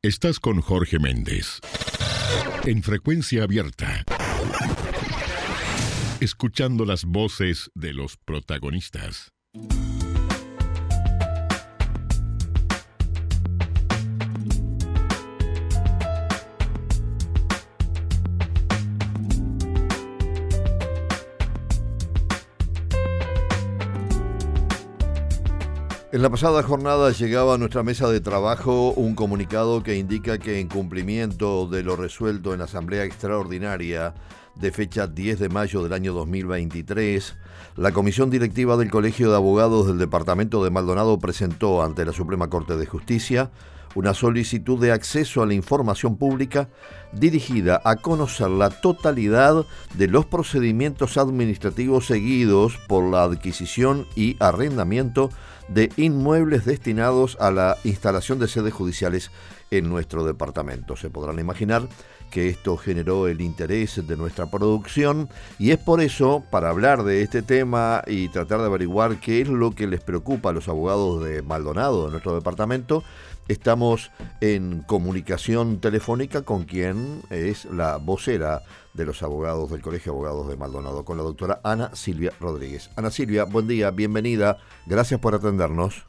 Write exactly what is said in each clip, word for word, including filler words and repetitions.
Estás con Jorge Méndez en Frecuencia Abierta, escuchando las voces de los protagonistas. En la pasada jornada llegaba a nuestra mesa de trabajo un comunicado que indica que en cumplimiento de lo resuelto en la Asamblea Extraordinaria de fecha diez de mayo del año dos mil veintitrés, la Comisión Directiva del Colegio de Abogados del Departamento de Maldonado presentó ante la Suprema Corte de Justicia una solicitud de acceso a la información pública dirigida a conocer la totalidad de los procedimientos administrativos seguidos por la adquisición y arrendamiento de inmuebles destinados a la instalación de sedes judiciales en nuestro departamento. Se podrán imaginar que esto generó el interés de nuestra producción y es por eso, para hablar de este tema y tratar de averiguar qué es lo que les preocupa a los abogados de Maldonado, de nuestro departamento, estamos en comunicación telefónica con quien es la vocera de los abogados del Colegio de Abogados de Maldonado, con la doctora Ana Silvia Rodríguez. Ana Silvia, buen día, bienvenida, gracias por atendernos.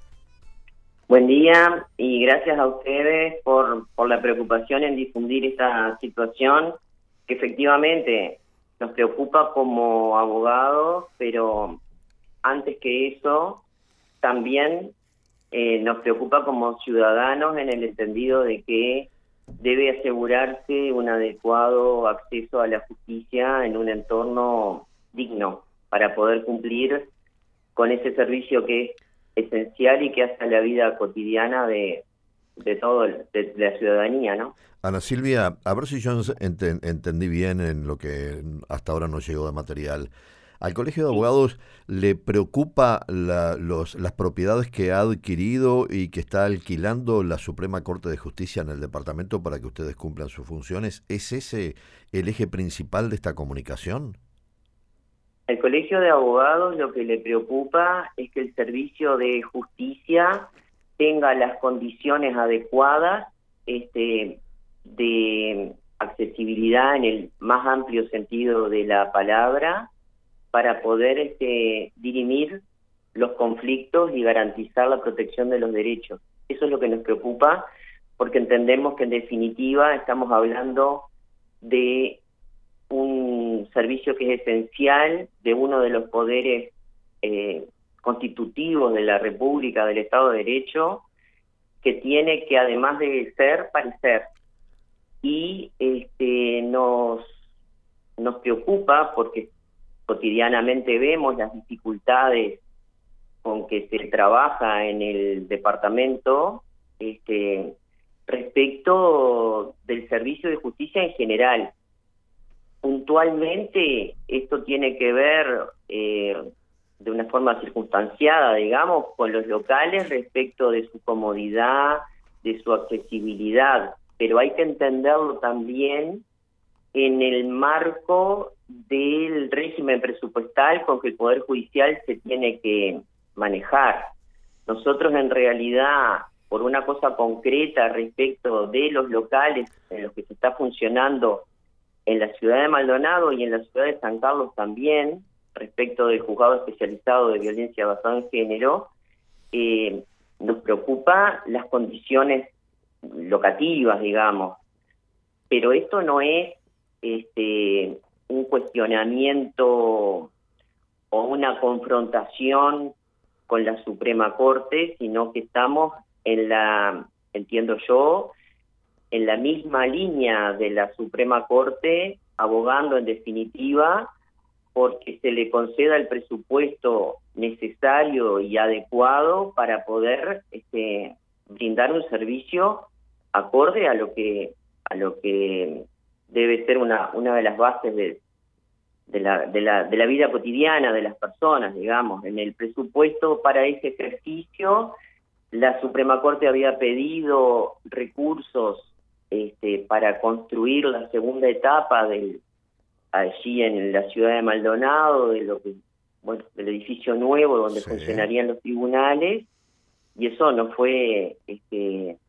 Buen día y gracias a ustedes por, por la preocupación en difundir esta situación que efectivamente nos preocupa como abogados, pero antes que eso también eh, nos preocupa como ciudadanos en el entendido de que debe asegurarse un adecuado acceso a la justicia en un entorno digno para poder cumplir con ese servicio que es esencial y que hace la vida cotidiana de, de todo el, de, de la ciudadanía, ¿no? Ana Silvia, a ver si yo ent- entendí bien en lo que hasta ahora nos llegó de material. ¿Al Colegio de Abogados le preocupa la, los, las propiedades que ha adquirido y que está alquilando la Suprema Corte de Justicia en el departamento para que ustedes cumplan sus funciones? ¿Es ese el eje principal de esta comunicación? Al Colegio de Abogados lo que le preocupa es que el servicio de justicia tenga las condiciones adecuadas este, de accesibilidad en el más amplio sentido de la palabra para poder este, dirimir los conflictos y garantizar la protección de los derechos. Eso es lo que nos preocupa, porque entendemos que en definitiva estamos hablando de un servicio que es esencial de uno de los poderes eh, constitutivos de la República, del Estado de Derecho, que tiene que además de ser, parecer. Y este, nos, nos preocupa porque cotidianamente vemos las dificultades con que se trabaja en el departamento este, respecto del servicio de justicia en general. Puntualmente, esto tiene que ver eh, de una forma circunstanciada, digamos, con los locales respecto de su comodidad, de su accesibilidad, pero hay que entenderlo también en el marco del régimen presupuestal con que el Poder Judicial se tiene que manejar. Nosotros en realidad, por una cosa concreta respecto de los locales en los que se está funcionando en la ciudad de Maldonado y en la ciudad de San Carlos también, respecto del juzgado especializado de violencia basada en género, eh, nos preocupa las condiciones locativas, digamos. Pero esto no es este, un cuestionamiento o una confrontación con la Suprema Corte, sino que estamos en la, entiendo yo, en la misma línea de la Suprema Corte, abogando en definitiva porque se le conceda el presupuesto necesario y adecuado para poder este, brindar un servicio acorde a lo que a lo que debe ser una una de las bases de, de la de la de la vida cotidiana de las personas, digamos. En el presupuesto para ese ejercicio, la Suprema Corte había pedido recursos Este, para construir la segunda etapa del allí en la ciudad de Maldonado, de lo que, bueno, del edificio nuevo donde sí. funcionarían los tribunales, y eso no fue este, recogido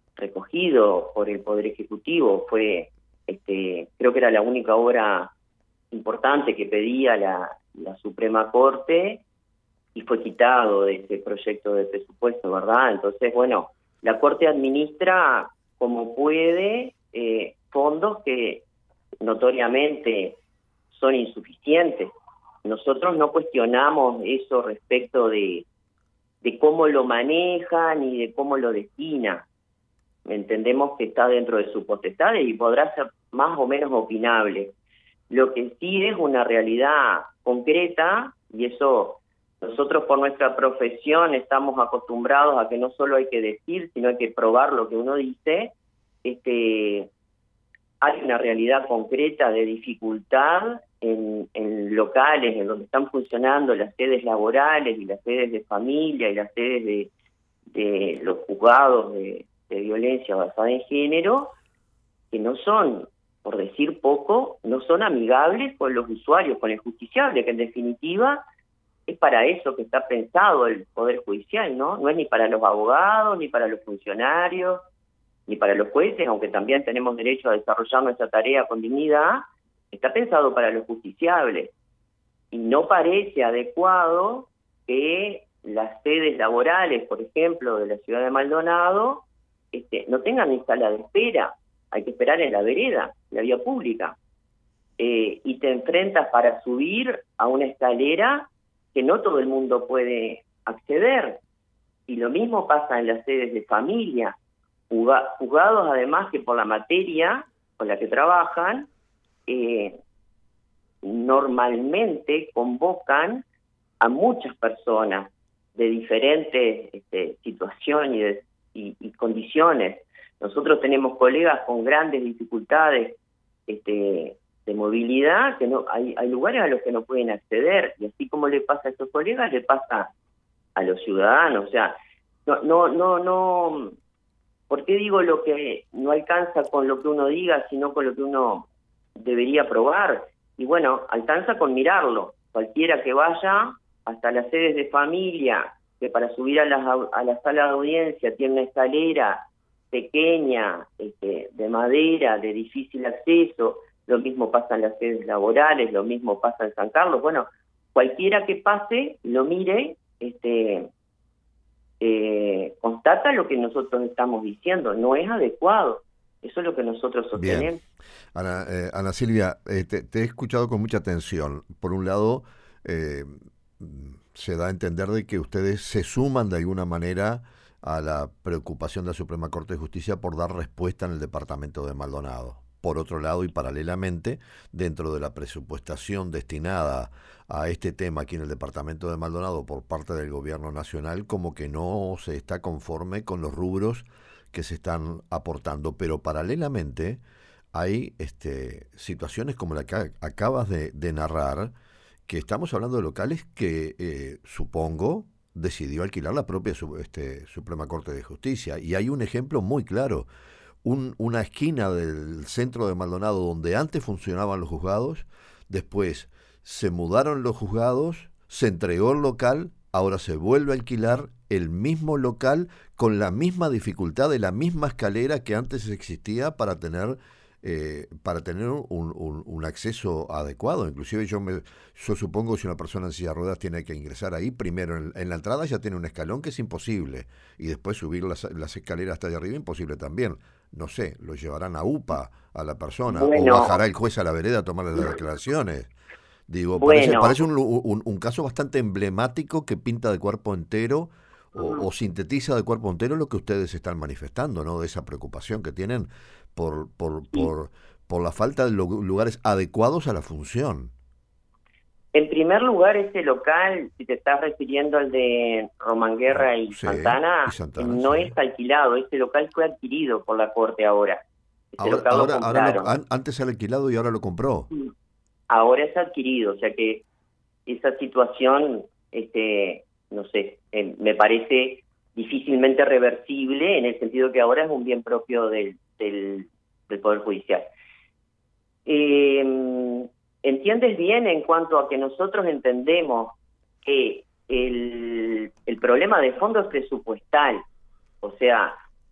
escogido por el Poder Ejecutivo, fue, este, creo que era la única obra importante que pedía la, la Suprema Corte, y fue quitado de ese proyecto de presupuesto, ¿verdad? Entonces, bueno, la Corte administra como puede eh, fondos que notoriamente son insuficientes. Nosotros no cuestionamos eso respecto de, de cómo lo maneja ni de cómo lo destina. Entendemos que está dentro de su potestad y podrá ser más o menos opinable. Lo que sí es una realidad concreta, y eso nosotros por nuestra profesión estamos acostumbrados a que no solo hay que decir, sino hay que probar lo que uno dice. Este, hay una realidad concreta de dificultad en, en locales en donde están funcionando las sedes laborales y las sedes de familia y las sedes de, de los juzgados de, de violencia basada en género, que no son, por decir poco, no son amigables con los usuarios, con el justiciable, que en definitiva es para eso que está pensado el Poder Judicial, ¿no? No es ni para los abogados, ni para los funcionarios, ni para los jueces, aunque también tenemos derecho a desarrollar nuestra tarea con dignidad, está pensado para los justiciables. Y no parece adecuado que las sedes laborales, por ejemplo, de la ciudad de Maldonado, este, no tengan ni sala de espera. Hay que esperar en la vereda, en la vía pública. Eh, y te enfrentas para subir a una escalera que no todo el mundo puede acceder. Y lo mismo pasa en las sedes de familia. Juzgados, además, que por la materia con la que trabajan, eh, normalmente convocan a muchas personas de diferentes este, situaciones y, de, y, y condiciones. Nosotros tenemos colegas con grandes dificultades este, de movilidad, que no hay, hay lugares a los que no pueden acceder, y así como le pasa a esos colegas, le pasa a los ciudadanos. O sea, no, no, no, no. ¿Por qué digo lo que no alcanza con lo que uno diga, sino con lo que uno debería probar? Y bueno, alcanza con mirarlo. Cualquiera que vaya hasta las sedes de familia, que para subir a la, a la sala de audiencia tiene una escalera pequeña, este, de madera, de difícil acceso, lo mismo pasa en las sedes laborales, lo mismo pasa en San Carlos. Bueno, cualquiera que pase, lo mire, este, eh, constata lo que nosotros estamos diciendo, no es adecuado. Eso es lo que nosotros sostenemos. Bien. Ana, eh, Ana Silvia, eh, te, te he escuchado con mucha atención. Por un lado, eh, se da a entender de que ustedes se suman de alguna manera a la preocupación de la Suprema Corte de Justicia por dar respuesta en el departamento de Maldonado. Por otro lado, y paralelamente, dentro de la presupuestación destinada a este tema aquí en el departamento de Maldonado por parte del gobierno nacional, como que no se está conforme con los rubros que se están aportando. Pero paralelamente hay este, situaciones como la que acabas de, de narrar, que estamos hablando de locales que, eh, supongo, decidió alquilar la propia este, Suprema Corte de Justicia. Y hay un ejemplo muy claro. Un, una esquina del centro de Maldonado donde antes funcionaban los juzgados, después se mudaron los juzgados, se entregó el local, ahora se vuelve a alquilar el mismo local con la misma dificultad de la misma escalera que antes existía para tener eh, para tener un, un, un acceso adecuado. Inclusive yo me yo supongo que si una persona en silla de ruedas tiene que ingresar ahí, primero en, en la entrada ya tiene un escalón que es imposible, y después subir las, las escaleras hasta allá arriba, imposible también. No sé, lo llevarán a U P A a la persona, bueno, o bajará el juez a la vereda a tomarle las declaraciones. Digo, bueno, parece, parece un, un, un caso bastante emblemático que pinta de cuerpo entero o, uh-huh. o sintetiza de cuerpo entero lo que ustedes están manifestando, ¿no? De esa preocupación que tienen por por, sí. por, por la falta de lugares adecuados a la función. En primer lugar, ese local, si te estás refiriendo al de Romanguerra y, sí, Santana, y Santana, no sí. es alquilado. Ese local fue adquirido por la Corte ahora. Ese ahora, local ahora, lo ahora lo, an, antes era alquilado y ahora lo compró. Ahora es adquirido, o sea que esa situación, este, no sé, eh, me parece difícilmente reversible en el sentido que ahora es un bien propio del, del, del Poder Judicial. Eh, ¿Entiendes bien en cuanto a que nosotros entendemos que el, el problema de fondo es presupuestal? O sea,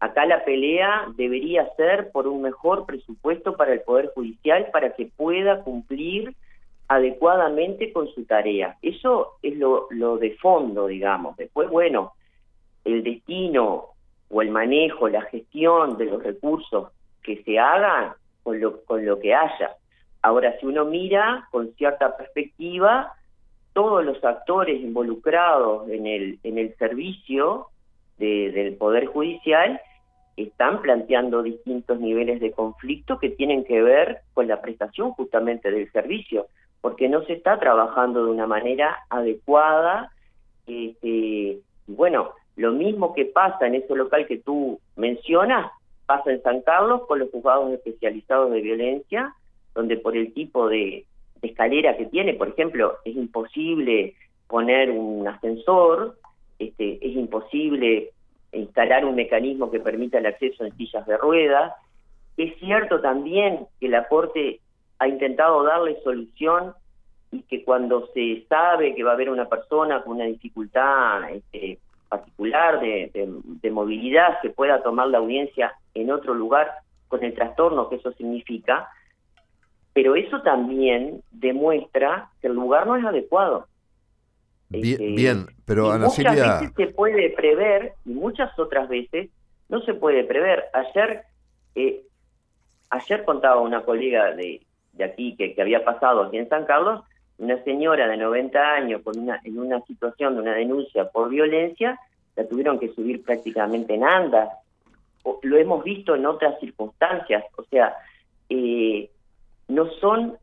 acá la pelea debería ser por un mejor presupuesto para el Poder Judicial para que pueda cumplir adecuadamente con su tarea. Eso es lo, lo de fondo, digamos. Después, bueno, el destino o el manejo, la gestión de los recursos que se hagan con lo, con lo que haya. Ahora, si uno mira con cierta perspectiva, todos los actores involucrados en el, en el servicio de, del Poder Judicial están planteando distintos niveles de conflicto que tienen que ver con la prestación justamente del servicio, porque no se está trabajando de una manera adecuada. Este, y bueno, lo mismo que pasa en ese local que tú mencionas, pasa en San Carlos con los juzgados especializados de violencia, donde por el tipo de, de escalera que tiene, por ejemplo, es imposible poner un ascensor, este, es imposible instalar un mecanismo que permita el acceso en sillas de ruedas. Es cierto también que la Corte ha intentado darle solución y que cuando se sabe que va a haber una persona con una dificultad este, particular de, de, de movilidad, se pueda tomar la audiencia en otro lugar con el trastorno que eso significa, pero eso también demuestra que el lugar no es adecuado. Bien, este, bien pero Ana Silvia... Muchas veces se puede prever y muchas otras veces no se puede prever. Ayer eh, ayer contaba una colega de, de aquí que, que había pasado aquí en San Carlos, una señora de noventa años con una, en una situación de una denuncia por violencia, la tuvieron que subir prácticamente en andas. O, lo hemos visto en otras circunstancias, o sea, eh, no son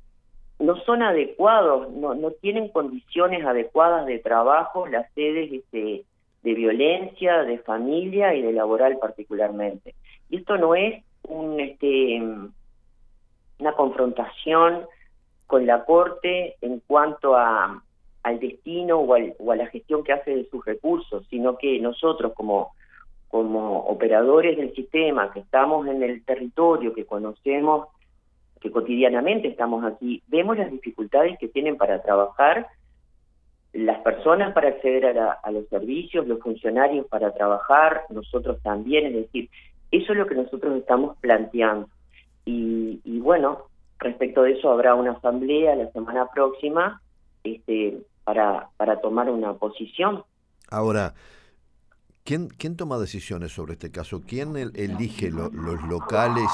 no son adecuados, no, no tienen condiciones adecuadas de trabajo las sedes este, de violencia, de familia y de laboral particularmente. Y esto no es un este una confrontación con la Corte en cuanto a al destino o, al, o a la gestión que hace de sus recursos, sino que nosotros como, como operadores del sistema, que estamos en el territorio, que conocemos, que cotidianamente estamos aquí, vemos las dificultades que tienen para trabajar las personas para acceder a, la, a los servicios, los funcionarios para trabajar, nosotros también, es decir, eso es lo que nosotros estamos planteando. Y, y bueno, respecto de eso habrá una asamblea la semana próxima este, para, para tomar una posición. Ahora, ¿quién, quién toma decisiones sobre este caso? ¿Quién el, elige lo, los locales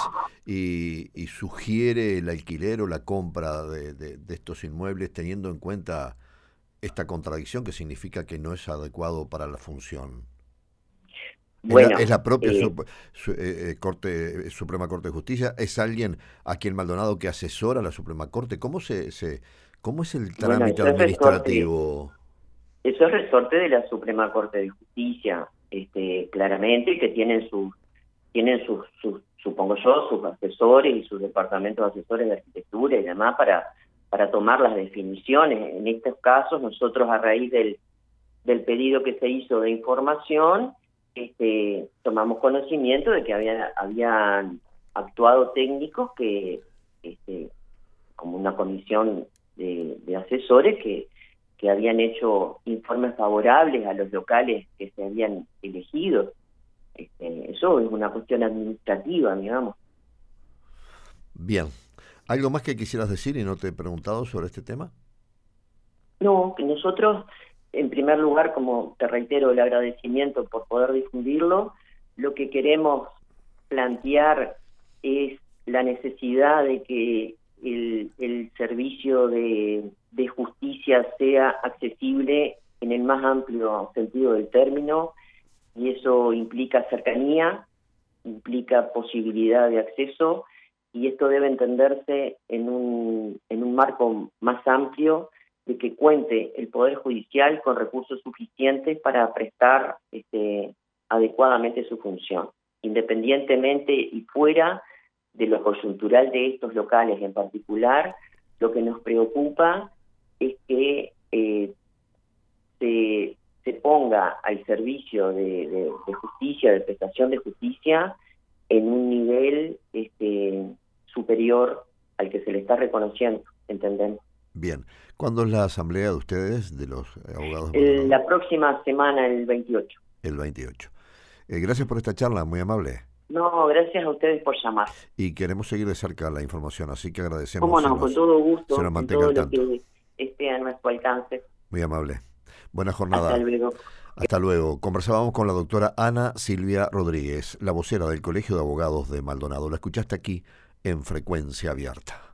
y, y sugiere el alquiler o la compra de, de, de estos inmuebles teniendo en cuenta esta contradicción que significa que no es adecuado para la función? Bueno, ¿Es, la, es la propia eh, su, su, eh, Corte, Suprema Corte de Justicia? ¿Es alguien aquí en Maldonado que asesora a la Suprema Corte? ¿Cómo se, se cómo es el trámite bueno, administrativo? Resorte, eso es resorte de la Suprema Corte de Justicia, este, claramente, que tienen sus, tienen sus, sus, supongo yo, sus asesores y sus departamentos de asesores de arquitectura y demás para, para tomar las definiciones. En estos casos, nosotros a raíz del, del pedido que se hizo de información, Este, tomamos conocimiento de que habían, habían actuado técnicos que, este, como una comisión de, de asesores que, que habían hecho informes favorables a los locales que se habían elegido. Este, eso es una cuestión administrativa, digamos. Bien. ¿Algo más que quisieras decir y no te he preguntado sobre este tema? No, que nosotros... En primer lugar, como te reitero, el agradecimiento por poder difundirlo. Lo que queremos plantear es la necesidad de que el, el servicio de, de justicia sea accesible en el más amplio sentido del término, y eso implica cercanía, implica posibilidad de acceso, y esto debe entenderse en un, en un marco más amplio, de que cuente el Poder Judicial con recursos suficientes para prestar este, adecuadamente su función, independientemente y fuera de lo coyuntural de estos locales en particular. Lo que nos preocupa es que eh, se, se ponga al servicio de, de, de justicia, de prestación de justicia, en un nivel este, superior al que se le está reconociendo, ¿entendemos? Bien. ¿Cuándo es la asamblea de ustedes, de los abogados? El, la próxima semana, el veintiocho. El veintiocho. Eh, gracias por esta charla, muy amable. No, gracias a ustedes por llamar. Y queremos seguir de cerca la información, así que agradecemos. Cómo no, nos, con todo gusto, se nos en mantenga todo al lo tanto. que esté a nuestro alcance. Muy amable. Buena jornada. Hasta luego. Hasta luego. Conversábamos con la doctora Ana Silvia Rodríguez, la vocera del Colegio de Abogados de Maldonado. La escuchaste aquí en Frecuencia Abierta.